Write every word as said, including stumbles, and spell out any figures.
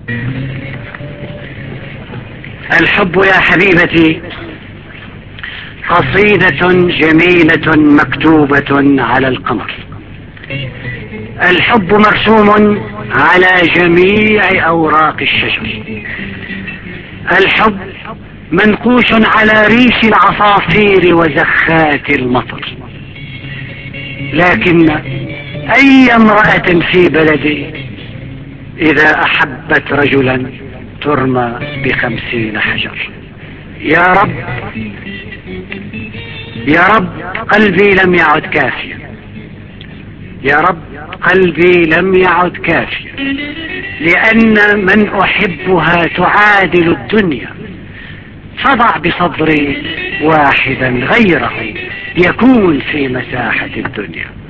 الحب يا حبيبتي قصيدة جميلة مكتوبة على القمر. الحب مرسوم على جميع أوراق الشجر. الحب منقوش على ريش العصافير وزخات المطر. لكن أي امرأة في بلدي إذا أحبت رجلا ترمى بخمسين حجر. يا رب يا رب قلبي لم يعد كافيا. يا رب قلبي لم يعد كافيا، لأن من أحبها تعادل الدنيا. فضع بصدري واحدا غيره يكون في مساحة الدنيا.